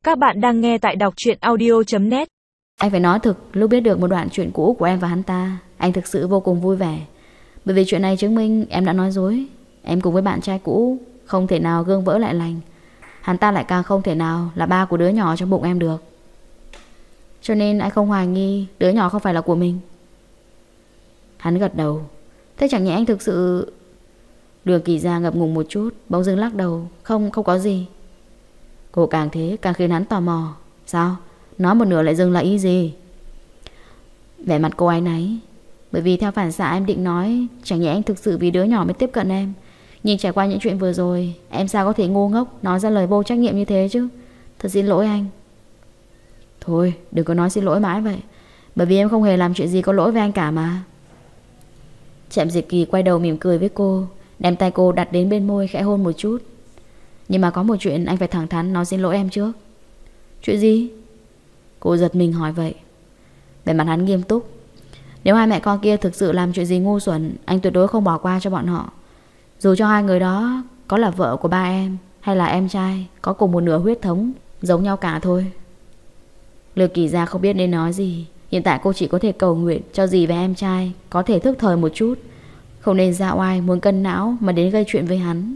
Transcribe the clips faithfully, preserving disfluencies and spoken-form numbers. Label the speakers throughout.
Speaker 1: Các bạn đang nghe tại đọc truyện audio chấm net.
Speaker 2: Anh phải nói thực, lúc biết được một đoạn chuyện cũ của em và hắn ta, anh thực sự vô cùng vui vẻ. Bởi vì chuyện này chứng minh em đã nói dối. Em cùng với bạn trai cũ không thể nào gương vỡ lại lành. Hắn ta lại càng không thể nào là ba của đứa nhỏ trong bụng em được. Cho nên anh không hoài nghi đứa nhỏ không phải là của mình. Hắn gật đầu. Thế chẳng nhẽ anh thực sự... Đường Kỳ Gia ngập ngùng một chút, bỗng dưng lắc đầu. Không, không có gì. Cô càng thế càng khiến hắn tò mò. Sao? Nói một nửa lại dừng là ý gì? Vẻ mặt cô ấy náy. Bởi vì theo phản xạ em định nói, chẳng nhẽ anh thực sự vì đứa nhỏ mới tiếp cận em. Nhưng trải qua những chuyện vừa rồi, em sao có thể ngu ngốc nói ra lời vô trách nhiệm như thế chứ. Thật xin lỗi anh. Thôi đừng có nói xin lỗi mãi vậy. Bởi vì em không hề làm chuyện gì có lỗi với anh cả mà. Trạm Diệt Kỳ quay đầu mỉm cười với cô, đem tay cô đặt đến bên môi khẽ hôn một chút. Nhưng mà có một chuyện anh phải thẳng thắn nói xin lỗi em trước. Chuyện gì? Cô giật mình hỏi vậy. Vẻ mặt hắn nghiêm túc. Nếu hai mẹ con kia thực sự làm chuyện gì ngu xuẩn, anh tuyệt đối không bỏ qua cho bọn họ. Dù cho hai người đó có là vợ của ba em hay là em trai, có cùng một nửa huyết thống giống nhau cả thôi. Lược Kỳ Gia không biết nên nói gì. Hiện tại cô chỉ có thể cầu nguyện cho dì và em trai có thể thức thời một chút, không nên ra oai muốn cân não mà đến gây chuyện với hắn.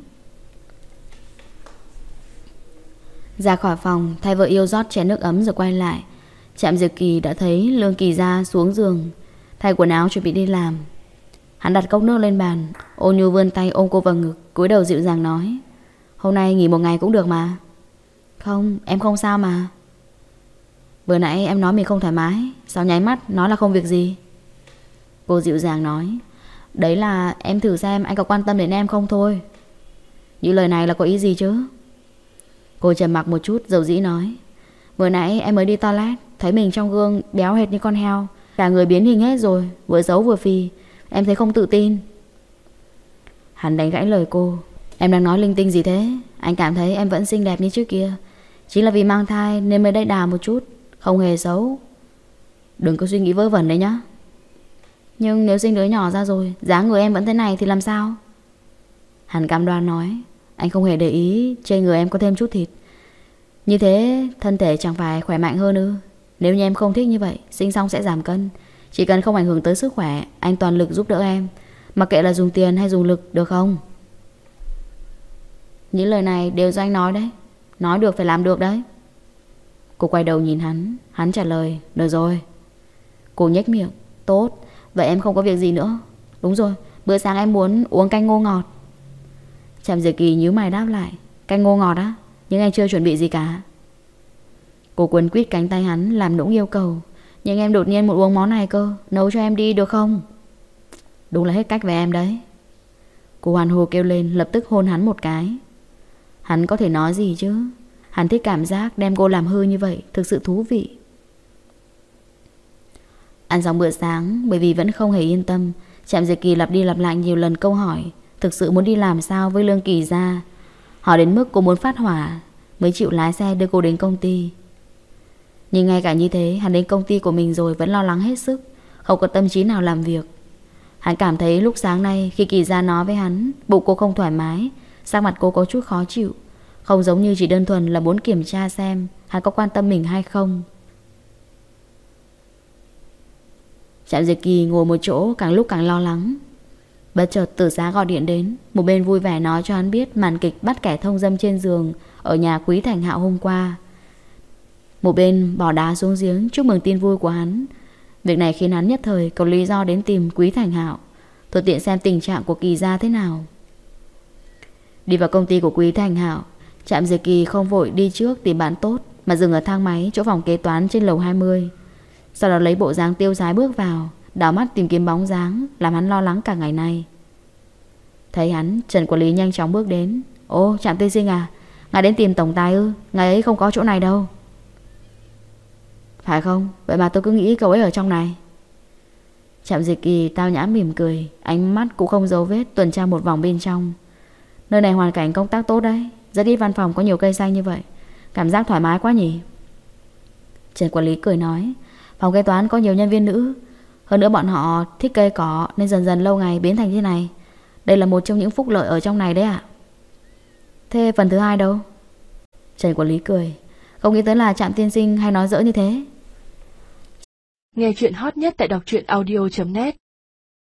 Speaker 2: Ra khỏi phòng, thay vợ yêu rót chén nước ấm rồi quay lại. Trạm Diệt Kỳ đã thấy Lương Kỳ Gia xuống giường thay quần áo chuẩn bị đi làm. Hắn đặt cốc nước lên bàn, Ôn Nhu vươn tay ôm cô vào ngực, cúi đầu dịu dàng nói: Hôm nay nghỉ một ngày cũng được mà. Không, em không sao mà. Vừa nãy em nói mình không thoải mái, sao nháy mắt nói là không việc gì? Cô dịu dàng nói: Đấy là em thử xem anh có quan tâm đến em không thôi. Những lời này là có ý gì chứ? Cô trầm mặc một chút dầu dĩ nói: Vừa nãy em mới đi toilet, thấy mình trong gương béo hệt như con heo, cả người biến hình hết rồi, vừa xấu vừa phì. Em thấy không tự tin. Hắn đánh gãy lời cô: Em đang nói linh tinh gì thế? Anh cảm thấy em vẫn xinh đẹp như trước kia. Chỉ là vì mang thai nên mới đẩy đà một chút, không hề xấu. Đừng có suy nghĩ vớ vẩn đấy nhá. Nhưng nếu sinh đứa nhỏ ra rồi, dáng người em vẫn thế này thì làm sao? Hắn cam đoan nói: Anh không hề để ý trên người em có thêm chút thịt. Như thế thân thể chẳng phải khỏe mạnh hơn ư? Nếu như em không thích như vậy, sinh xong sẽ giảm cân. Chỉ cần không ảnh hưởng tới sức khỏe, anh toàn lực giúp đỡ em, mặc kệ là dùng tiền hay dùng lực, được không? Những lời này đều do anh nói đấy. Nói được phải làm được đấy. Cô quay đầu nhìn hắn. Hắn trả lời: Được rồi. Cô nhếch miệng: Tốt, vậy em không có việc gì nữa. Đúng rồi, bữa sáng em muốn uống canh ngô ngọt. Trạm Diệt Kỳ nhíu mày đáp lại: Canh ngô ngọt á? Nhưng anh chưa chuẩn bị gì cả. Cô quấn quýt cánh tay hắn làm nũng yêu cầu: Nhưng em đột nhiên muốn uống món này cơ, nấu cho em đi được không? Đúng là hết cách với em đấy. Cô hoàn hồ kêu lên, lập tức hôn hắn một cái. Hắn có thể nói gì chứ? Hắn thích cảm giác đem cô làm hư như vậy, thực sự thú vị. Ăn xong bữa sáng, bởi vì vẫn không hề yên tâm, Trạm Diệt Kỳ lặp đi lặp lại nhiều lần câu hỏi thực sự muốn đi làm sao với Lương Kỳ Gia. Hỏi đến mức cô muốn phát hỏa mới chịu lái xe đưa cô đến công ty. Nhưng ngay cả như thế, hắn đến công ty của mình rồi vẫn lo lắng hết sức, không có tâm trí nào làm việc. Hắn cảm thấy lúc sáng nay khi Kỳ Gia nói với hắn bụng cô không thoải mái, sắc mặt cô có chút khó chịu, không giống như chỉ đơn thuần là muốn kiểm tra xem hắn có quan tâm mình hay không. Trạm Diệt Kỳ ngồi một chỗ càng lúc càng lo lắng. Bất chợt Tử Giá gọi điện đến, một bên vui vẻ nói cho hắn biết màn kịch bắt kẻ thông dâm trên giường ở nhà Quý Thành Hạo hôm qua. Một bên bỏ đá xuống giếng chúc mừng tin vui của hắn. Việc này khiến hắn nhất thời có lý do đến tìm Quý Thành Hạo, thuận tiện xem tình trạng của Kỳ Gia thế nào. Đi vào công ty của Quý Thành Hạo, Trạm Diệt Kỳ không vội đi trước tìm bạn tốt, mà dừng ở thang máy chỗ phòng kế toán trên lầu hai mươi. Sau đó lấy bộ dáng tiêu sái bước vào, đảo mắt tìm kiếm bóng dáng làm hắn lo lắng cả ngày nay. Thấy hắn, Trần Quản lý nhanh chóng bước đến. Ô, Trạm tiên sinh à, ngài đến tìm tổng tài ư? Ngài ấy không có chỗ này đâu. Phải không? Vậy mà tôi cứ nghĩ cậu ấy ở trong này. Trạm Diệt Kỳ tao nhã mỉm cười, ánh mắt cũng không giấu vết tuần tra một vòng bên trong. Nơi này hoàn cảnh công tác tốt đấy, rất ít văn phòng có nhiều cây xanh như vậy, cảm giác thoải mái quá nhỉ. Trần Quản lý cười nói: Phòng kế toán có nhiều nhân viên nữ, hơn nữa bọn họ thích cây cỏ nên dần dần lâu ngày biến thành thế này. Đây là một trong những phúc lợi ở trong này đấy ạ. Thế phần thứ hai đâu? Trần Quản lý cười: Không nghĩ tới là Trạm tiên sinh hay nói dỡ như thế.
Speaker 1: Nghe chuyện hot nhất tại đọc truyện audio chấm net.